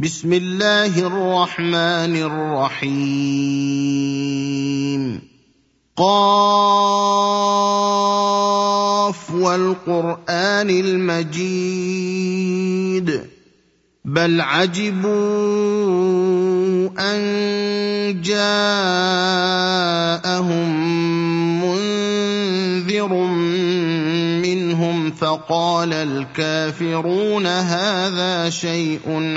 بسم الله الرحمن الرحيم. قاف والقرآن المجيد بل عجبوا أن جاءهم منذر منهم فقال الكافرون هذا شيء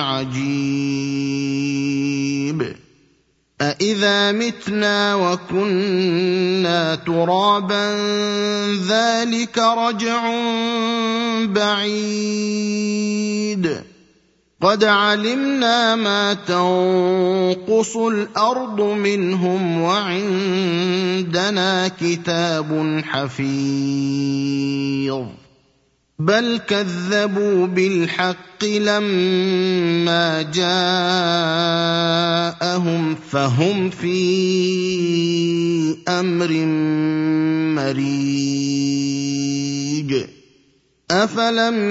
عجيب أإذا متنا وكنا ترابا ذلك رجع بعيد قد علمنا ما تنقص الأرض منهم وعندنا كتاب حفيظ بل كذبوا بالحق لما جاءهم فهم في أمر مريج أفلم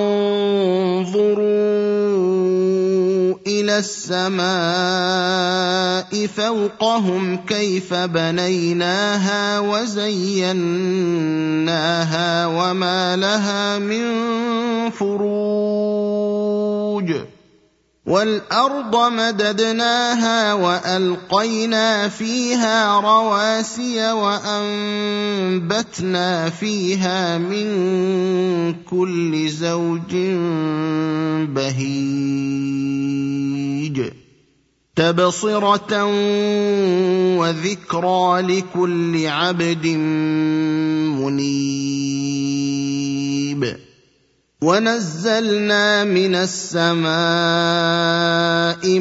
ينظروا إلى السماء فوقهم كيف بنيناها وزيناها وما لها من فروج والأرض مددناها وألقينا فيها رواسي وأنبتنا فيها من كل زوج بهيج تبصرة وذكرى لكل عبد منيب ونزلنا من السماء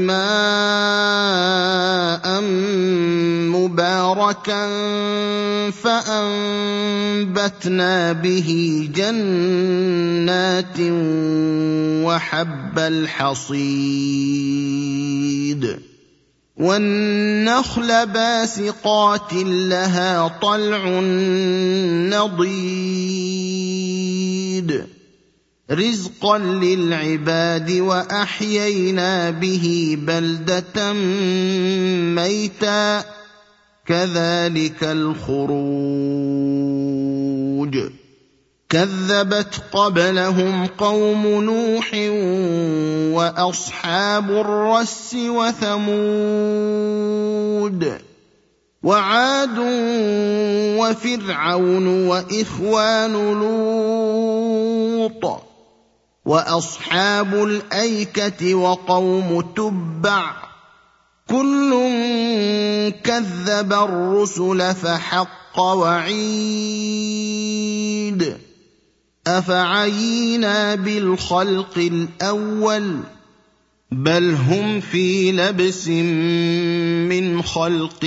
ماء مباركا فأنبتنا به جنات وحب الحصيد والنخل باسقات لها طلع نضيد رزقا للعباد وأحيينا به بلدة ميتا كذلك الخروج كذبت قبلهم قوم نوح وأصحاب الرس وثمود وعاد وفرعون وإخوان لوط وأصحاب الأيكة وقوم تبع كل كذب الرسل فحق وعيد أفعينا بالخلق الأول بل هم في لبس من خلق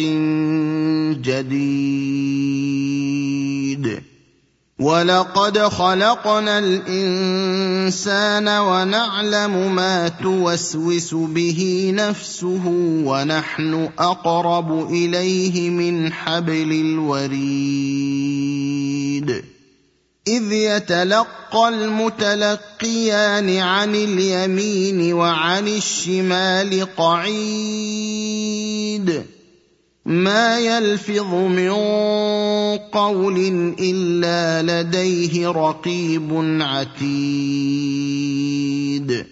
جديد ولقد خلقنا الإنسان ونعلم ما توسوس به نفسه ونحن أقرب إليه من حبل الوريد إذ يتلقى المتلقيان عن اليمين وعن الشمال قعيد ما يلفظ من قول إلا لديه رقيب عتيد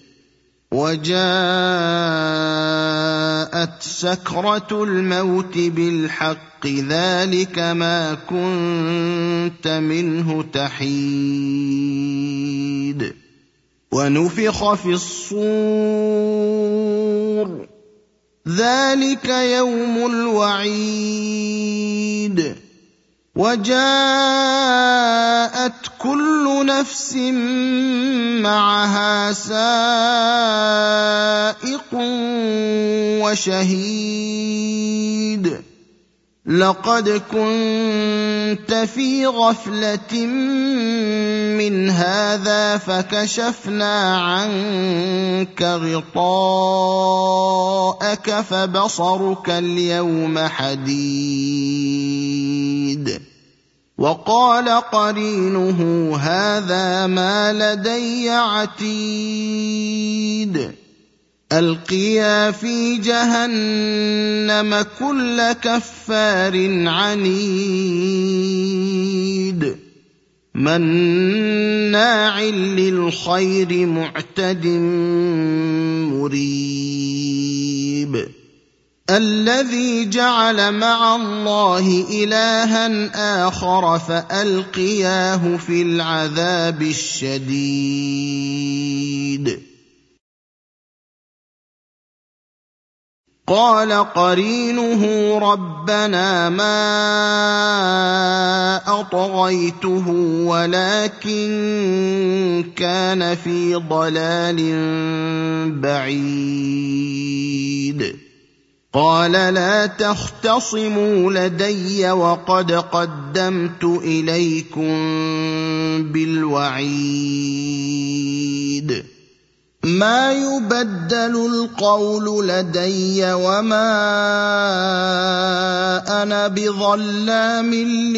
وجاءت سكرة الموت بالحق ذلك ما كنت منه تحيد ونفخ في الصور ذلك يوم الوعيد وجاءت كل نفس معها سائق وشهيد لقد كنت في غفلة من هذا فكشفنا عنك غطاءك فبصرك اليوم حديد وقال قرينه هذا ما لدي عتيد ألقيا في جهنم كل كفار عنيد مناع للخير معتد مريب الذي جعل مع الله إلها آخر فألقياه في العذاب الشديد قال قرينه ربنا ما أطغيته ولكن كان في ضلال بعيد قال لا تختصموا لدي وقد قدمت إليكم بالوعيد ما يبدل القول لدي وما أنا بظلام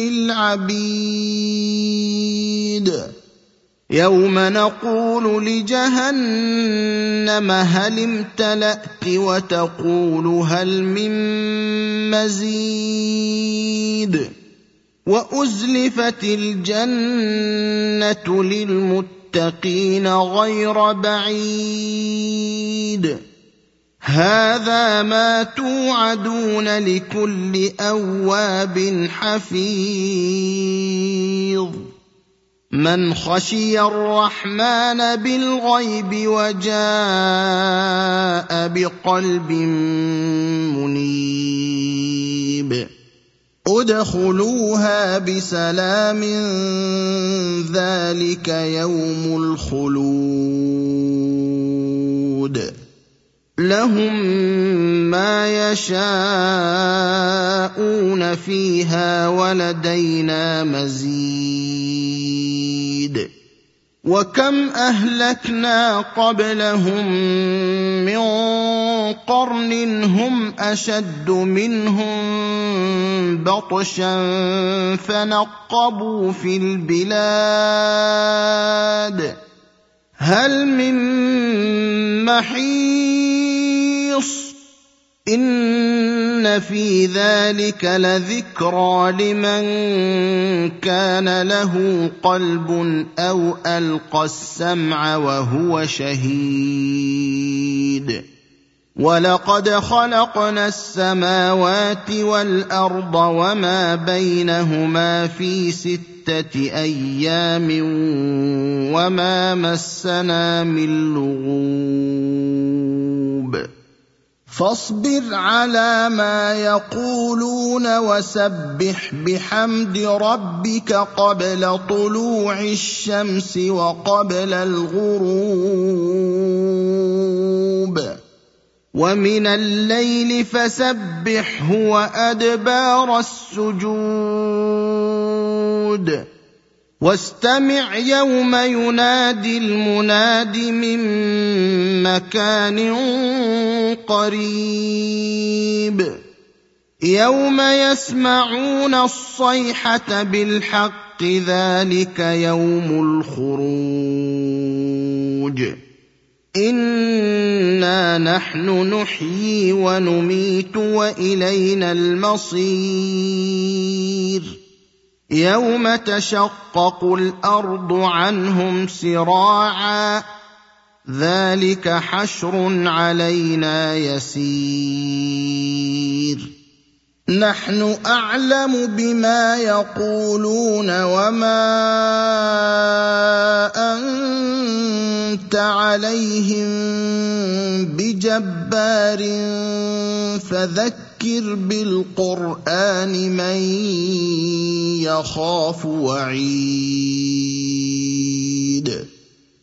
للعبيد يوم نقول لجهنم هل امتلأت وتقول هل من مزيد وأزلفت الجنة للمتقين غير بعيد هذا ما توعدون لكل أواب حفيظ من خشي الرحمن بالغيب وجاء بقلب منيب ادخلوها بسلام ذلك يوم الخلود لهم ما يشاءون فيها ولدينا مزيد وكم أهلكنا قبلهم من قرن هم أشد منهم بطشا فنقبوا في البلاد هل من محيص إن في ذلك لذكرى لمن كان له قلب أو ألقى السمع وهو شهيد ولقد خلقنا السماوات والأرض وما بينهما في 6 أيام وما مسنا من لغوب فاصبر على ما يقولون وسبح بحمد ربك قبل طلوع الشمس وقبل الغروب ومن الليل فسبحه وأدبار السجود واستمع يوم ينادي المناد من مكان قريب يوم يسمعون الصيحة بالحق ذلك يوم الخروج إنا نحن نحيي ونميت وإلينا المصير يوم تشقق الأرض عنهم سراعا ذلك حشر علينا يسير نحن أعلم بما يقولون وما أنت عليهم بجبار فذكر بالقرآن من يخاف وعيد